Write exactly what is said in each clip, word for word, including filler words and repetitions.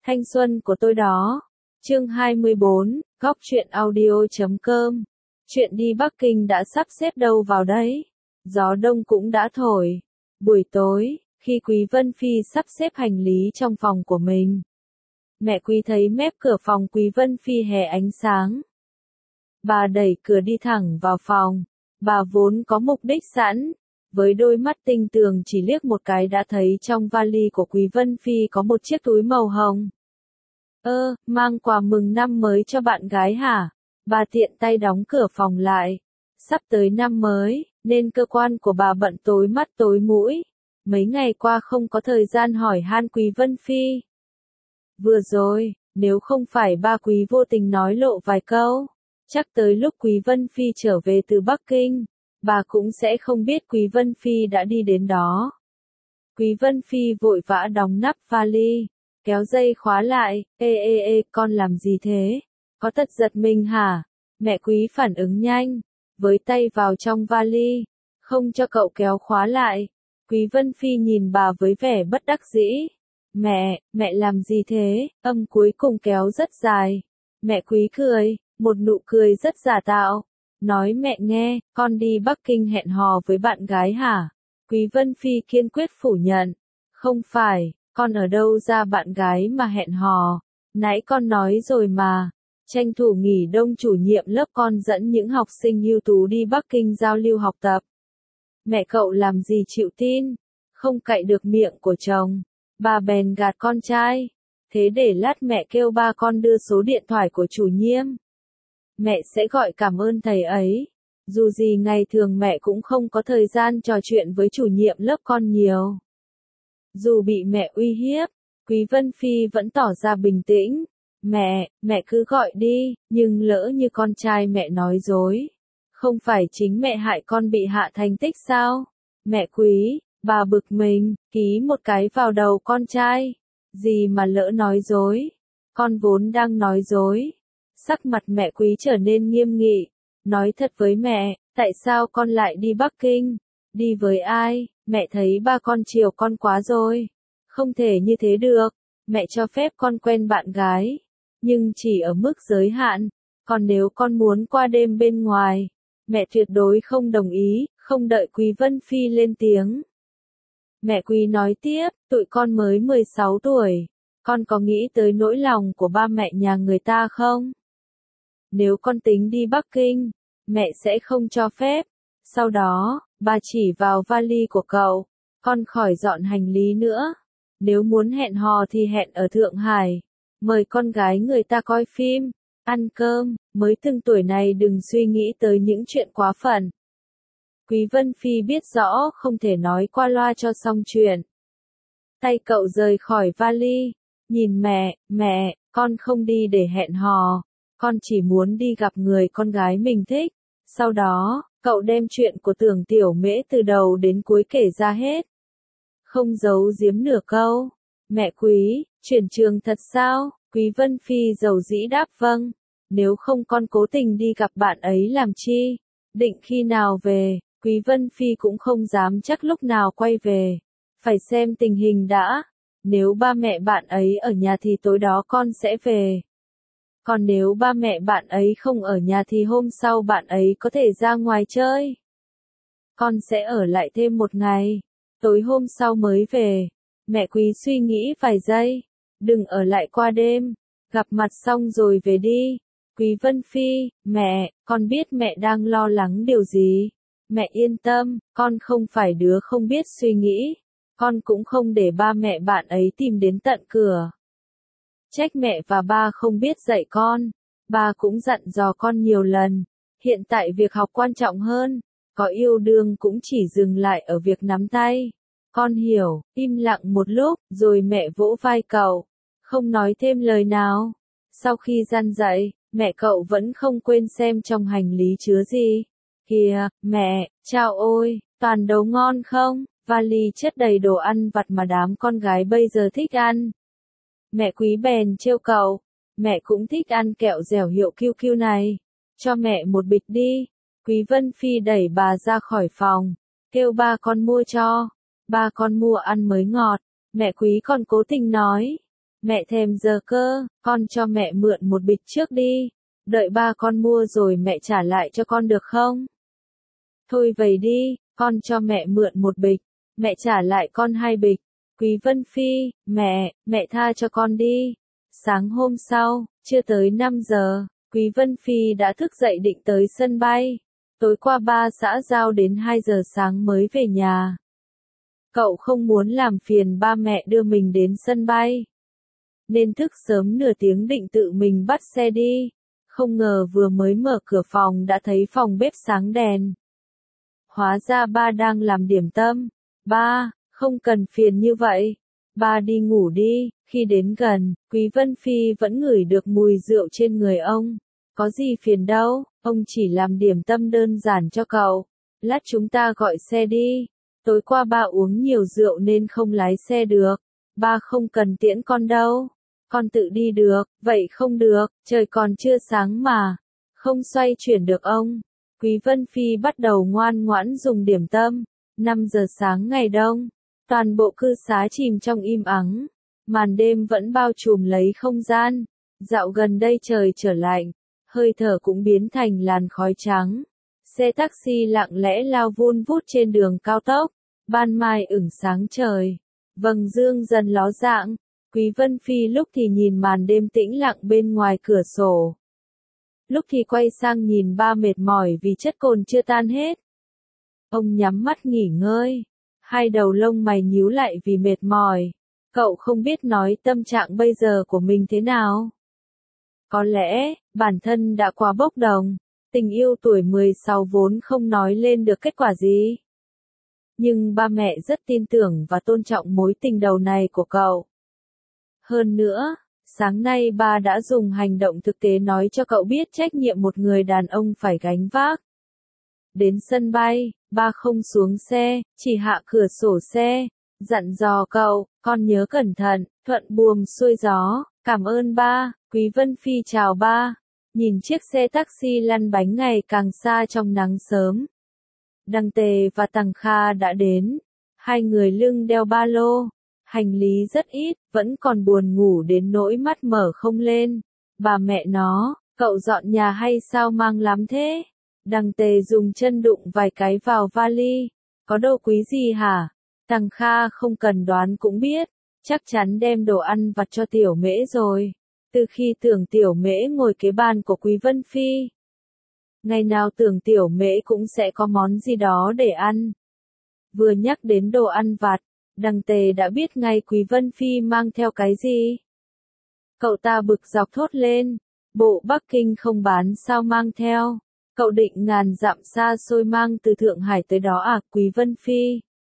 Thanh xuân của tôi đó. Chương hai mươi bốn, góc truyện audio chấm com. Chuyện đi Bắc Kinh đã sắp xếp đâu vào đấy. Gió đông cũng đã thổi. Buổi tối, khi Quý Vân Phi sắp xếp hành lý trong phòng của mình, mẹ Quý thấy mép cửa phòng Quý Vân Phi hè ánh sáng. Bà đẩy cửa đi thẳng vào phòng. Bà vốn có mục đích sẵn, với đôi mắt tinh tường chỉ liếc một cái đã thấy trong vali của Quý Vân Phi có một chiếc túi màu hồng. Ơ, mang quà mừng năm mới cho bạn gái hả? Bà tiện tay đóng cửa phòng lại. Sắp tới năm mới, nên cơ quan của bà bận tối mắt tối mũi. Mấy ngày qua không có thời gian hỏi han Quý Vân Phi. Vừa rồi, nếu không phải ba Quý vô tình nói lộ vài câu, chắc tới lúc Quý Vân Phi trở về từ Bắc Kinh, bà cũng sẽ không biết Quý Vân Phi đã đi đến đó. Quý Vân Phi vội vã đóng nắp vali, kéo dây khóa lại. Ê ê ê, con làm gì thế? Có tật giật mình hả? Mẹ Quý phản ứng nhanh, với tay vào trong vali, không cho cậu kéo khóa lại. Quý Vân Phi nhìn bà với vẻ bất đắc dĩ. Mẹ, mẹ làm gì thế? Âm cuối cùng kéo rất dài. Mẹ Quý cười, một nụ cười rất giả tạo. Nói mẹ nghe, con đi Bắc Kinh hẹn hò với bạn gái hả? Quý Vân Phi kiên quyết phủ nhận. Không phải, con ở đâu ra bạn gái mà hẹn hò? Nãy con nói rồi mà. Tranh thủ nghỉ đông chủ nhiệm lớp con dẫn những học sinh ưu tú đi Bắc Kinh giao lưu học tập. Mẹ cậu làm gì chịu tin? Không cậy được miệng của chồng, bà bèn gạt con trai. Thế để lát mẹ kêu ba con đưa số điện thoại của chủ nhiệm. Mẹ sẽ gọi cảm ơn thầy ấy. Dù gì ngày thường mẹ cũng không có thời gian trò chuyện với chủ nhiệm lớp con nhiều. Dù bị mẹ uy hiếp, Quý Vân Phi vẫn tỏ ra bình tĩnh. Mẹ, mẹ cứ gọi đi, nhưng lỡ như con trai mẹ nói dối. Không phải chính mẹ hại con bị hạ thành tích sao? Mẹ Quý, bà bực mình, ký một cái vào đầu con trai. Gì mà lỡ nói dối? Con vốn đang nói dối. Sắc mặt mẹ Quý trở nên nghiêm nghị. Nói thật với mẹ, tại sao con lại đi Bắc Kinh? Đi với ai? Mẹ thấy ba con chiều con quá rồi. Không thể như thế được. Mẹ cho phép con quen bạn gái, nhưng chỉ ở mức giới hạn. Còn nếu con muốn qua đêm bên ngoài, mẹ tuyệt đối không đồng ý. Không đợi Quý Vân Phi lên tiếng, mẹ Quý nói tiếp, tụi con mới mười sáu tuổi. Con có nghĩ tới nỗi lòng của ba mẹ nhà người ta không? Nếu con tính đi Bắc Kinh, mẹ sẽ không cho phép. Sau đó, bà chỉ vào vali của cậu. Con khỏi dọn hành lý nữa. Nếu muốn hẹn hò thì hẹn ở Thượng Hải. Mời con gái người ta coi phim, ăn cơm. Mới từng tuổi này đừng suy nghĩ tới những chuyện quá phận. Quý Vân Phi biết rõ không thể nói qua loa cho xong chuyện. Tay cậu rời khỏi vali. Nhìn mẹ, mẹ, con không đi để hẹn hò. Con chỉ muốn đi gặp người con gái mình thích. Sau đó, cậu đem chuyện của Tưởng Tiểu Mễ từ đầu đến cuối kể ra hết. Không giấu giếm nửa câu. Mẹ Quý, chuyển trường thật sao? Quý Vân Phi dầu dĩ đáp vâng. Nếu không con cố tình đi gặp bạn ấy làm chi? Định khi nào về? Quý Vân Phi cũng không dám chắc lúc nào quay về. Phải xem tình hình đã. Nếu ba mẹ bạn ấy ở nhà thì tối đó con sẽ về. Còn nếu ba mẹ bạn ấy không ở nhà thì hôm sau bạn ấy có thể ra ngoài chơi. Con sẽ ở lại thêm một ngày. Tối hôm sau mới về. Mẹ Quý suy nghĩ vài giây. Đừng ở lại qua đêm. Gặp mặt xong rồi về đi. Quý Vân Phi, mẹ, con biết mẹ đang lo lắng điều gì. Mẹ yên tâm, con không phải đứa không biết suy nghĩ. Con cũng không để ba mẹ bạn ấy tìm đến tận cửa. Trách mẹ và ba không biết dạy con. Ba cũng dặn dò con nhiều lần. Hiện tại việc học quan trọng hơn. Có yêu đương cũng chỉ dừng lại ở việc nắm tay. Con hiểu. Im lặng một lúc, rồi mẹ vỗ vai cậu. Không nói thêm lời nào. Sau khi gian dạy, mẹ cậu vẫn không quên xem trong hành lý chứa gì. Kìa, mẹ, chao ôi, toàn đồ ngon không? Vali chất đầy đồ ăn vặt mà đám con gái bây giờ thích ăn. Mẹ Quý bèn trêu cậu. Mẹ cũng thích ăn kẹo dẻo hiệu kiu kiu này. Cho mẹ một bịch đi. Quý Vân Phi đẩy bà ra khỏi phòng. Kêu ba con mua cho. Ba con mua ăn mới ngọt. Mẹ Quý còn cố tình nói. Mẹ thèm giờ cơ, con cho mẹ mượn một bịch trước đi. Đợi ba con mua rồi mẹ trả lại cho con được không? Thôi vậy đi, con cho mẹ mượn một bịch, mẹ trả lại con hai bịch. Quý Vân Phi, mẹ, mẹ tha cho con đi. Sáng hôm sau, chưa tới năm giờ, Quý Vân Phi đã thức dậy định tới sân bay. Tối qua ba xã giao đến hai giờ sáng mới về nhà. Cậu không muốn làm phiền ba mẹ đưa mình đến sân bay, nên thức sớm nửa tiếng định tự mình bắt xe đi. Không ngờ vừa mới mở cửa phòng đã thấy phòng bếp sáng đèn. Hóa ra ba đang làm điểm tâm. Ba, không cần phiền như vậy. Ba đi ngủ đi. Khi đến gần, Quý Vân Phi vẫn ngửi được mùi rượu trên người ông. Có gì phiền đâu, ông chỉ làm điểm tâm đơn giản cho cậu. Lát chúng ta gọi xe đi. Tối qua ba uống nhiều rượu nên không lái xe được. Ba không cần tiễn con đâu. Con tự đi được, vậy không được, trời còn chưa sáng mà. Không xoay chuyển được ông. Quý Vân Phi bắt đầu ngoan ngoãn dùng điểm tâm. năm giờ sáng ngày đông, toàn bộ cư xá chìm trong im ắng. Màn đêm vẫn bao trùm lấy không gian. Dạo gần đây trời trở lạnh, hơi thở cũng biến thành làn khói trắng. Xe taxi lặng lẽ lao vun vút trên đường cao tốc. Ban mai ửng sáng trời. Vầng dương dần ló dạng. Quý Vân Phi lúc thì nhìn màn đêm tĩnh lặng bên ngoài cửa sổ. Lúc thì quay sang nhìn ba mệt mỏi vì chất cồn chưa tan hết. Ông nhắm mắt nghỉ ngơi. Hai đầu lông mày nhíu lại vì mệt mỏi. Cậu không biết nói tâm trạng bây giờ của mình thế nào. Có lẽ, bản thân đã quá bốc đồng. Tình yêu tuổi mười sáu vốn không nói lên được kết quả gì. Nhưng ba mẹ rất tin tưởng và tôn trọng mối tình đầu này của cậu. Hơn nữa, sáng nay ba đã dùng hành động thực tế nói cho cậu biết trách nhiệm một người đàn ông phải gánh vác. Đến sân bay, ba không xuống xe, chỉ hạ cửa sổ xe, dặn dò cậu, con nhớ cẩn thận, thuận buồm xuôi gió, cảm ơn ba. Quý Vân Phi chào ba, nhìn chiếc xe taxi lăn bánh ngày càng xa trong nắng sớm. Đăng Tề và Tằng Kha đã đến, hai người lưng đeo ba lô. Hành lý rất ít, vẫn còn buồn ngủ đến nỗi mắt mở không lên. Bà mẹ nó, cậu dọn nhà hay sao mang lắm thế? Đăng Tề dùng chân đụng vài cái vào vali. Có đồ quý gì hả? Tằng Kha không cần đoán cũng biết, chắc chắn đem đồ ăn vặt cho Tiểu Mễ rồi. Từ khi Tưởng Tiểu Mễ ngồi kế bàn của Quý Vân Phi, ngày nào Tưởng Tiểu Mễ cũng sẽ có món gì đó để ăn. Vừa nhắc đến đồ ăn vặt, Đăng Tề đã biết ngay Quý Vân Phi mang theo cái gì. Cậu ta bực dọc thốt lên, bộ Bắc Kinh không bán sao mang theo. Cậu định ngàn dặm xa xôi mang từ Thượng Hải tới đó à, Quý Vân Phi?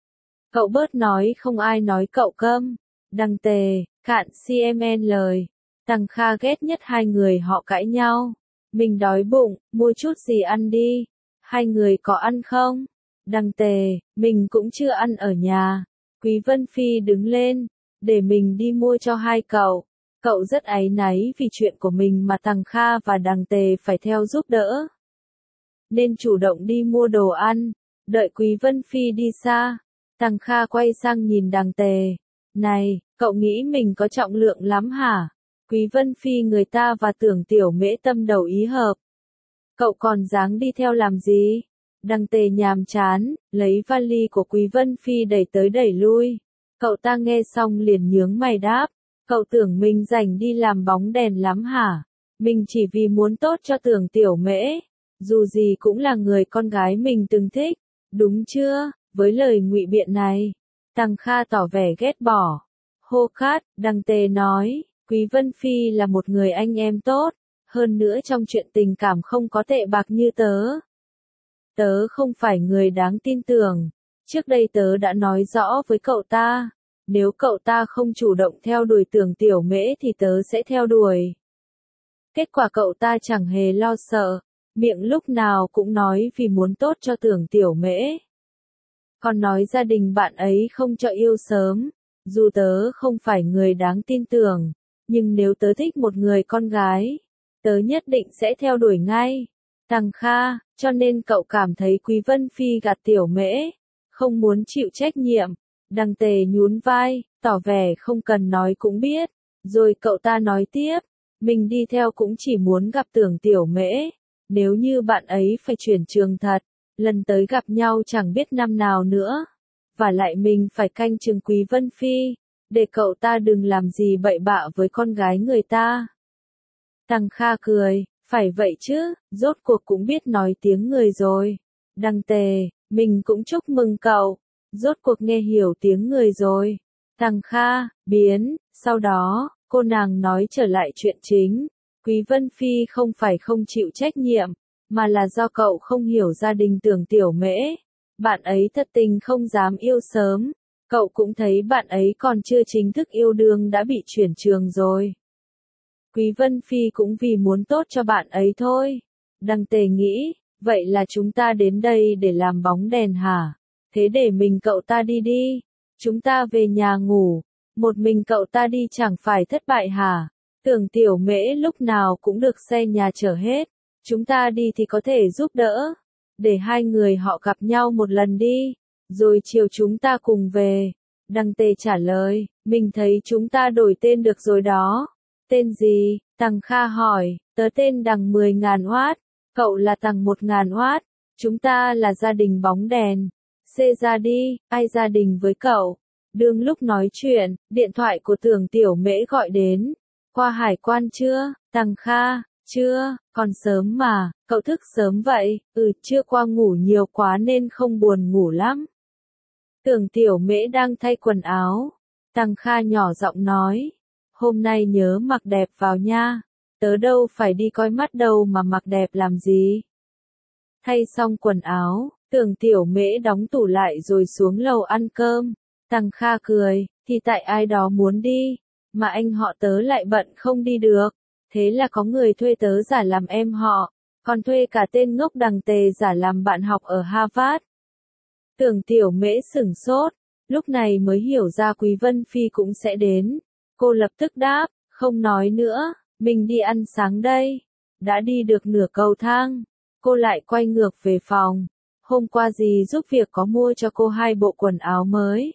Cậu bớt nói không ai nói cậu câm. Đăng Tề, cạn xê em en lời. Tằng Kha ghét nhất hai người họ cãi nhau. Mình đói bụng, mua chút gì ăn đi. Hai người có ăn không? Đăng Tề, mình cũng chưa ăn ở nhà. Quý Vân Phi đứng lên, để mình đi mua cho hai cậu. Cậu rất áy náy vì chuyện của mình mà Tằng Kha và Đăng Tề phải theo giúp đỡ, nên chủ động đi mua đồ ăn. Đợi Quý Vân Phi đi xa, Tằng Kha quay sang nhìn Đăng Tề. Này, cậu nghĩ mình có trọng lượng lắm hả? Quý Vân Phi người ta và Tưởng Tiểu Mễ tâm đầu ý hợp. Cậu còn dáng đi theo làm gì? Đăng Tề nhàm chán, lấy vali của Quý Vân Phi đẩy tới đẩy lui. Cậu ta nghe xong liền nhướng mày đáp. Cậu tưởng mình rảnh đi làm bóng đèn lắm hả? Mình chỉ vì muốn tốt cho Tưởng Tiểu Mễ. Dù gì cũng là người con gái mình từng thích. Đúng chưa? Với lời ngụy biện này, Tằng Kha tỏ vẻ ghét bỏ. Hô khát, Đăng Tề nói, Quý Vân Phi là một người anh em tốt. Hơn nữa trong chuyện tình cảm không có tệ bạc như tớ. Tớ không phải người đáng tin tưởng. Trước đây tớ đã nói rõ với cậu ta. Nếu cậu ta không chủ động theo đuổi Tưởng Tiểu Mễ thì tớ sẽ theo đuổi. Kết quả cậu ta chẳng hề lo sợ. Miệng lúc nào cũng nói vì muốn tốt cho Tưởng Tiểu Mễ. Còn nói gia đình bạn ấy không cho yêu sớm. Dù tớ không phải người đáng tin tưởng, nhưng nếu tớ thích một người con gái, tớ nhất định sẽ theo đuổi ngay. Tằng Kha, cho nên cậu cảm thấy Quý Vân Phi gạt Tiểu Mễ, không muốn chịu trách nhiệm. Đăng Tề nhún vai, tỏ vẻ không cần nói cũng biết. Rồi cậu ta nói tiếp, mình đi theo cũng chỉ muốn gặp Tưởng Tiểu Mễ, nếu như bạn ấy phải chuyển trường thật, lần tới gặp nhau chẳng biết năm nào nữa. Và lại mình phải canh chừng Quý Vân Phi, để cậu ta đừng làm gì bậy bạ với con gái người ta. Tăng Kha cười, phải vậy chứ, rốt cuộc cũng biết nói tiếng người rồi. Đăng Tề, mình cũng chúc mừng cậu, rốt cuộc nghe hiểu tiếng người rồi. Tăng Kha, biến, sau đó, cô nàng nói trở lại chuyện chính. Quý Vân Phi không phải không chịu trách nhiệm, mà là do cậu không hiểu gia đình Tưởng Tiểu Mễ. Bạn ấy thật tình không dám yêu sớm, cậu cũng thấy bạn ấy còn chưa chính thức yêu đương đã bị chuyển trường rồi. Quý Vân Phi cũng vì muốn tốt cho bạn ấy thôi. Đăng Tề nghĩ, vậy là chúng ta đến đây để làm bóng đèn hả? Thế để mình cậu ta đi đi. Chúng ta về nhà ngủ. Một mình cậu ta đi chẳng phải thất bại hả? Tưởng Tiểu Mễ lúc nào cũng được xe nhà chở hết. Chúng ta đi thì có thể giúp đỡ. Để hai người họ gặp nhau một lần đi. Rồi chiều chúng ta cùng về. Đăng Tề trả lời, mình thấy chúng ta đổi tên được rồi đó. Tên gì? Tằng Kha hỏi, tớ tên Đằng mười ngàn oát, cậu là Tằng một ngàn oát, chúng ta là gia đình bóng đèn. Xê ra đi, ai gia đình với cậu? Đương lúc nói chuyện, điện thoại của Tưởng Tiểu Mễ gọi đến. Qua hải quan chưa? Tằng Kha, chưa, còn sớm mà, cậu thức sớm vậy, ừ chưa qua ngủ nhiều quá nên không buồn ngủ lắm. Tưởng Tiểu Mễ đang thay quần áo. Tằng Kha nhỏ giọng nói. Hôm nay nhớ mặc đẹp vào nha. Tớ đâu phải đi coi mắt đâu mà mặc đẹp làm gì. Thay xong quần áo, Tưởng Tiểu Mễ đóng tủ lại rồi xuống lầu ăn cơm. Tằng Kha cười, thì tại ai đó muốn đi, mà anh họ tớ lại bận không đi được. Thế là có người thuê tớ giả làm em họ, còn thuê cả tên ngốc Đằng Tề giả làm bạn học ở Harvard. Tưởng Tiểu Mễ sửng sốt, lúc này mới hiểu ra Quý Vân Phi cũng sẽ đến. Cô lập tức đáp, không nói nữa, mình đi ăn sáng đây. Đã đi được nửa cầu thang, cô lại quay ngược về phòng. Hôm qua dì giúp việc có mua cho cô hai bộ quần áo mới.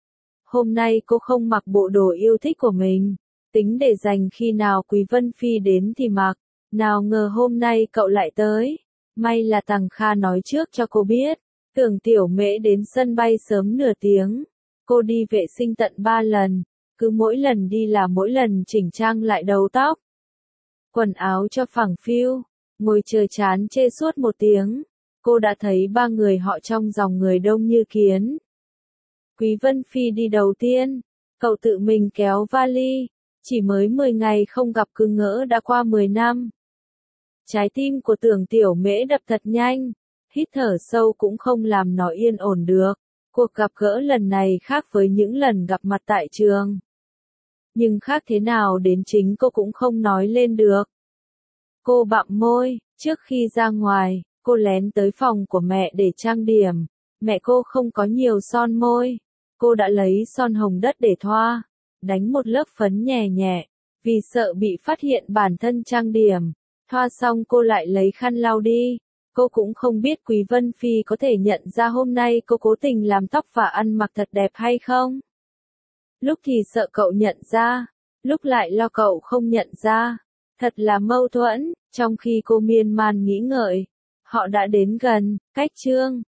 Hôm nay cô không mặc bộ đồ yêu thích của mình, tính để dành khi nào Quý Vân Phi đến thì mặc. Nào ngờ hôm nay cậu lại tới. May là Tằng Kha nói trước cho cô biết. Tưởng Tiểu Mễ đến sân bay sớm nửa tiếng. Cô đi vệ sinh tận ba lần. Cứ mỗi lần đi là mỗi lần chỉnh trang lại đầu tóc. Quần áo cho phẳng phiu. Ngồi chờ chán chê suốt một tiếng. Cô đã thấy ba người họ trong dòng người đông như kiến. Quý Vân Phi đi đầu tiên. Cậu tự mình kéo vali. Chỉ mới mười ngày không gặp cứ ngỡ đã qua mười năm. Trái tim của Tưởng Tiểu Mễ đập thật nhanh. Hít thở sâu cũng không làm nó yên ổn được. Cuộc gặp gỡ lần này khác với những lần gặp mặt tại trường. Nhưng khác thế nào đến chính cô cũng không nói lên được. Cô bặm môi, trước khi ra ngoài, cô lén tới phòng của mẹ để trang điểm. Mẹ cô không có nhiều son môi. Cô đã lấy son hồng đất để thoa, đánh một lớp phấn nhẹ nhẹ, vì sợ bị phát hiện bản thân trang điểm. Thoa xong cô lại lấy khăn lau đi. Cô cũng không biết Quý Vân Phi có thể nhận ra hôm nay cô cố tình làm tóc và ăn mặc thật đẹp hay không. Lúc thì sợ cậu nhận ra, lúc lại lo cậu không nhận ra. Thật là mâu thuẫn, trong khi cô miên man nghĩ ngợi. Họ đã đến gần, cách Trương